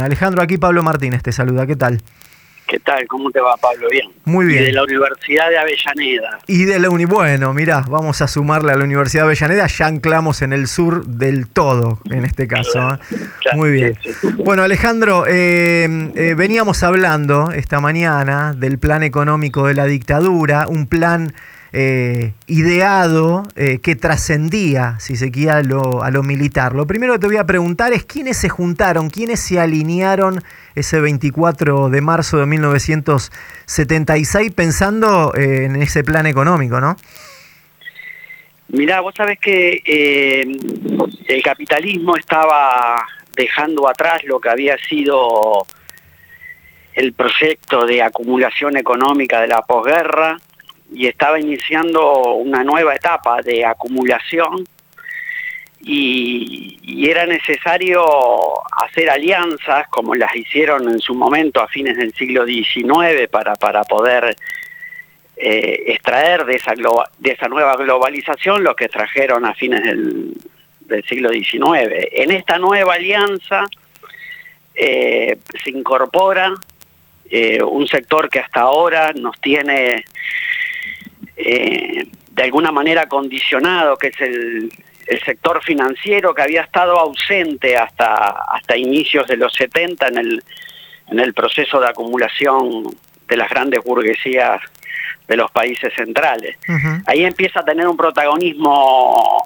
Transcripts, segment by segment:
Alejandro, aquí Pablo Martínez te saluda, ¿qué tal? ¿Qué tal? ¿Cómo te va, Pablo? Bien. Muy bien. Y de la Universidad de Avellaneda. Y de la bueno, mirá, vamos a sumarle a la Universidad de Avellaneda, ya anclamos en el sur del todo, en este caso. Claro, claro, muy bien. sí, sí. Bueno, Alejandro, veníamos hablando esta mañana del plan económico de la dictadura, un plan ideado que trascendía, si se quiere, a lo militar. Lo primero que te voy a preguntar es quiénes se juntaron, quiénes se alinearon ese 24 de marzo de 1976 pensando en ese plan económico, ¿no? Mirá, vos sabés que el capitalismo estaba dejando atrás lo que había sido el proyecto de acumulación económica de la posguerra y estaba iniciando una nueva etapa de acumulación y era necesario hacer alianzas como las hicieron en su momento a fines del siglo XIX para poder extraer de esa nueva globalización lo que trajeron a fines del siglo XIX. En esta nueva alianza se incorpora un sector que hasta ahora nos tiene de alguna manera condicionado, que es el sector financiero, que había estado ausente hasta inicios de los 70 en el proceso de acumulación de las grandes burguesías de los países centrales. Uh-huh. Ahí empieza a tener un protagonismo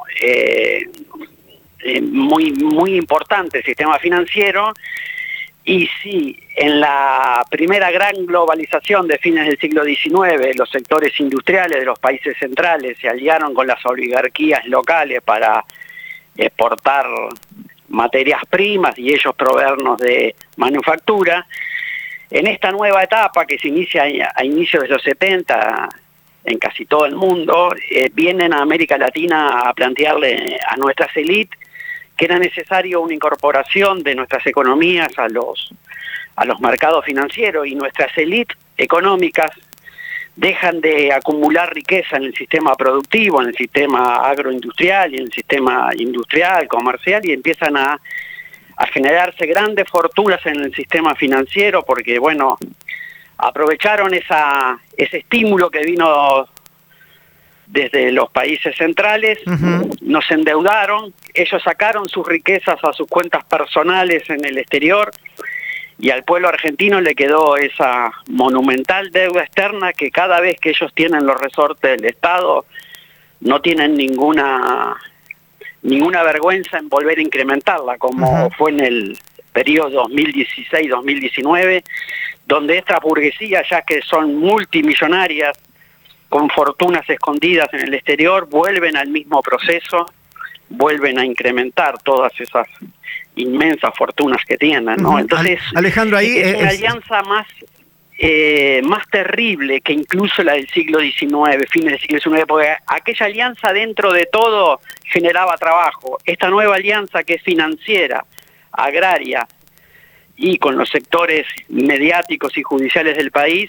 muy importante el sistema financiero. Y sí, en la primera gran globalización de fines del siglo XIX, los sectores industriales de los países centrales se aliaron con las oligarquías locales para exportar materias primas y ellos proveernos de manufactura. En esta nueva etapa que se inicia a inicios de los 70 en casi todo el mundo, vienen a América Latina a plantearle a nuestras élites que era necesario una incorporación de nuestras economías a los mercados financieros, y nuestras élites económicas dejan de acumular riqueza en el sistema productivo, en el sistema agroindustrial y en el sistema industrial, comercial, y empiezan a generarse grandes fortunas en el sistema financiero porque, bueno, aprovecharon ese estímulo que vino desde los países centrales. Uh-huh. Nos endeudaron, ellos sacaron sus riquezas a sus cuentas personales en el exterior y al pueblo argentino le quedó esa monumental deuda externa que cada vez que ellos tienen los resortes del Estado no tienen ninguna vergüenza en volver a incrementarla, como uh-huh. fue en el periodo 2016-2019, donde esta burguesía, ya que son multimillonarias, con fortunas escondidas en el exterior, vuelven al mismo proceso, vuelven a incrementar todas esas inmensas fortunas que tienen, ¿no? Entonces, Alejandro, ahí es una alianza más terrible que incluso la del siglo XIX, fines del siglo XIX, porque aquella alianza dentro de todo generaba trabajo. Esta nueva alianza que es financiera, agraria y con los sectores mediáticos y judiciales del país,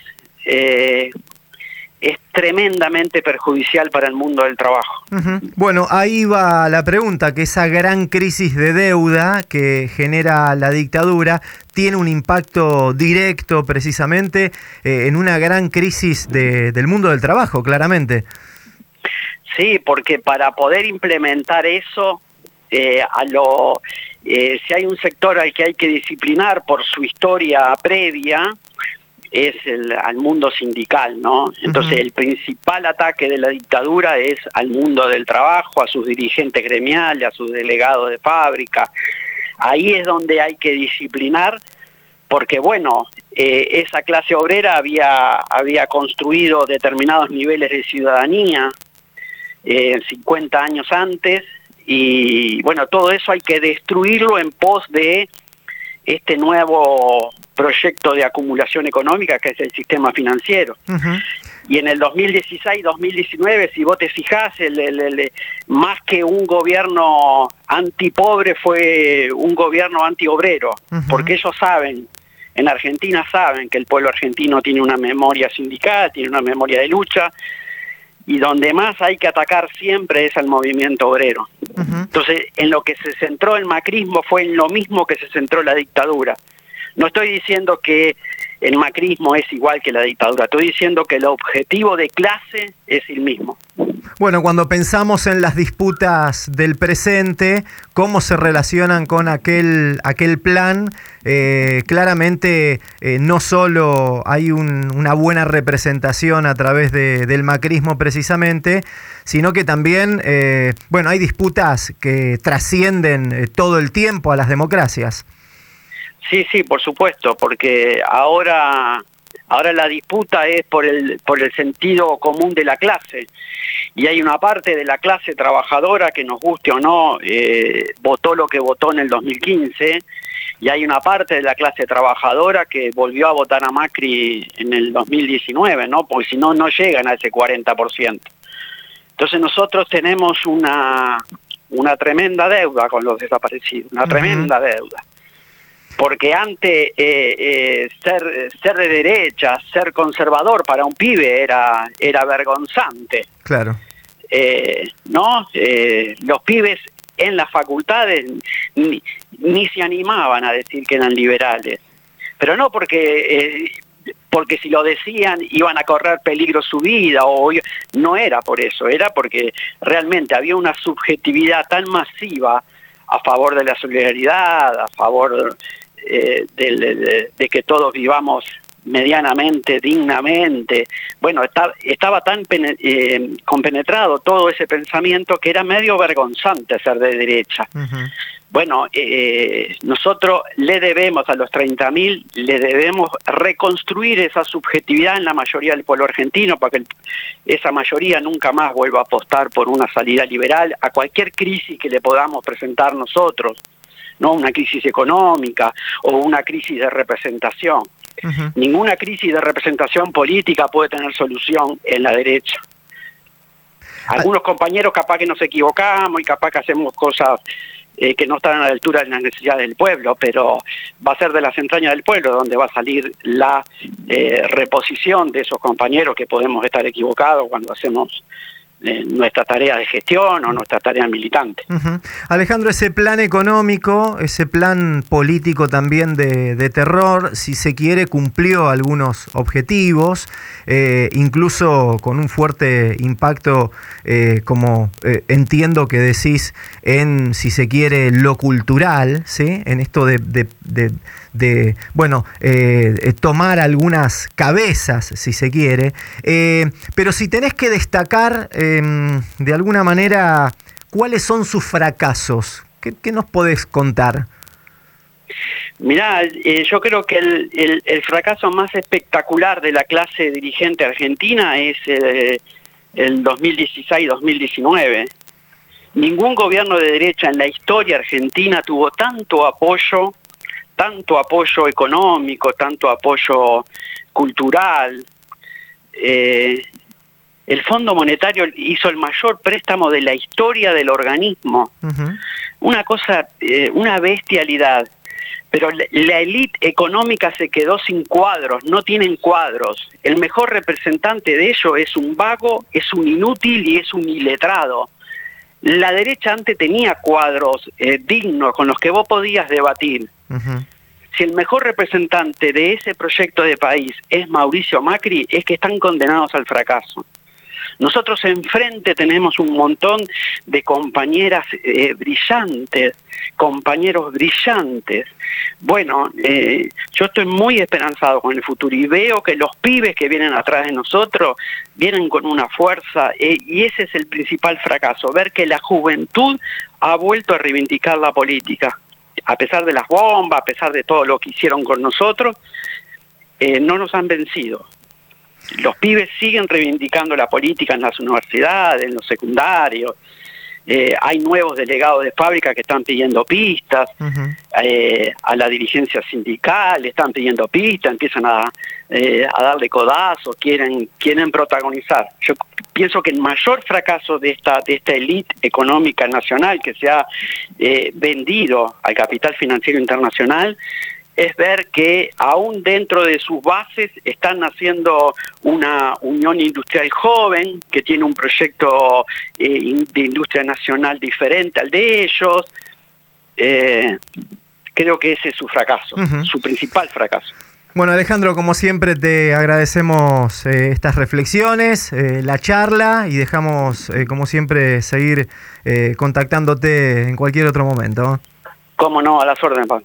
es tremendamente perjudicial para el mundo del trabajo. Uh-huh. Bueno, ahí va la pregunta, que esa gran crisis de deuda que genera la dictadura tiene un impacto directo precisamente en una gran crisis del mundo del trabajo, claramente. Sí, porque para poder implementar eso, si hay un sector al que hay que disciplinar por su historia previa, es al mundo sindical, ¿no? Entonces, uh-huh. el principal ataque de la dictadura es al mundo del trabajo, a sus dirigentes gremiales, a sus delegados de fábrica. Ahí es donde hay que disciplinar, porque, bueno, esa clase obrera había construido determinados niveles de ciudadanía 50 años antes, y, bueno, todo eso hay que destruirlo en pos de este nuevo proyecto de acumulación económica que es el sistema financiero. Uh-huh. Y en el 2016-2019, si vos te fijás, más que un gobierno antipobre fue un gobierno antiobrero, uh-huh. porque ellos saben, en Argentina saben que el pueblo argentino tiene una memoria sindical, tiene una memoria de lucha, y donde más hay que atacar siempre es al movimiento obrero. Uh-huh. Entonces, en lo que se centró el macrismo fue en lo mismo que se centró la dictadura. No estoy diciendo que el macrismo es igual que la dictadura, estoy diciendo que el objetivo de clase es el mismo. Bueno, cuando pensamos en las disputas del presente, cómo se relacionan con aquel plan, claramente no solo hay una buena representación a través del macrismo precisamente, sino que también, hay disputas que trascienden todo el tiempo a las democracias. Sí, por supuesto, porque ahora la disputa es por el sentido común de la clase, y hay una parte de la clase trabajadora que, nos guste o no, votó lo que votó en el 2015, y hay una parte de la clase trabajadora que volvió a votar a Macri en el 2019, ¿no? Porque si no, no llegan a ese 40%. Entonces nosotros tenemos una tremenda deuda con los desaparecidos, una tremenda deuda. Porque antes ser de derecha, ser conservador para un pibe era vergonzante. Claro. ¿No? Los pibes en las facultades ni se animaban a decir que eran liberales. Pero no porque si lo decían iban a correr peligro su vida, no era por eso, era porque realmente había una subjetividad tan masiva a favor de la solidaridad, a favor de que todos vivamos medianamente, dignamente. Bueno, estaba tan compenetrado todo ese pensamiento que era medio vergonzante ser de derecha. Uh-huh. Bueno, nosotros le debemos a los 30.000, le debemos reconstruir esa subjetividad en la mayoría del pueblo argentino para que esa mayoría nunca más vuelva a apostar por una salida liberal a cualquier crisis que le podamos presentar nosotros, no una crisis económica o una crisis de representación. Uh-huh. Ninguna crisis de representación política puede tener solución en la derecha. Algunos compañeros capaz que nos equivocamos y capaz que hacemos cosas que no están a la altura de las necesidades del pueblo, pero va a ser de las entrañas del pueblo donde va a salir la reposición de esos compañeros que podemos estar equivocados cuando hacemos nuestra tarea de gestión o nuestra tarea militante. Uh-huh. Alejandro, ese plan económico, ese plan político también de terror, si se quiere, cumplió algunos objetivos, incluso con un fuerte impacto, como entiendo que decís, en, si se quiere, lo cultural, ¿sí? En esto de tomar algunas cabezas, si se quiere, pero si tenés que destacar de alguna manera cuáles son sus fracasos, ¿qué nos podés contar? Mirá, yo creo que el fracaso más espectacular de la clase dirigente argentina es el 2016-2019. Ningún gobierno de derecha en la historia argentina tuvo tanto apoyo económico, tanto apoyo cultural. El Fondo Monetario hizo el mayor préstamo de la historia del organismo. Uh-huh. Una cosa, una bestialidad. Pero la élite económica se quedó sin cuadros, no tienen cuadros. El mejor representante de ello es un vago, es un inútil y es un iletrado. La derecha antes tenía cuadros dignos con los que vos podías debatir. Uh-huh. Si el mejor representante de ese proyecto de país es Mauricio Macri, es que están condenados al fracaso. Nosotros enfrente tenemos un montón de compañeras brillantes, compañeros brillantes. Bueno, yo estoy muy esperanzado con el futuro y veo que los pibes que vienen atrás de nosotros vienen con una fuerza, y ese es el principal fracaso, ver que la juventud ha vuelto a reivindicar la política. A pesar de las bombas, a pesar de todo lo que hicieron con nosotros, no nos han vencido. Los pibes siguen reivindicando la política en las universidades, en los secundarios. Hay nuevos delegados de fábrica que están pidiendo pistas. Uh-huh. A la dirigencia sindical están pidiendo pistas, empiezan a darle codazos, quieren protagonizar. Yo pienso que el mayor fracaso de esta élite económica nacional que se ha vendido al capital financiero internacional es ver que aún dentro de sus bases están haciendo una unión industrial joven que tiene un proyecto de industria nacional diferente al de ellos. creo que ese es su fracaso, su principal fracaso. Bueno, Alejandro, como siempre te agradecemos estas reflexiones, la charla, y dejamos, como siempre, seguir contactándote en cualquier otro momento. Cómo no, a las órdenes, Pablo.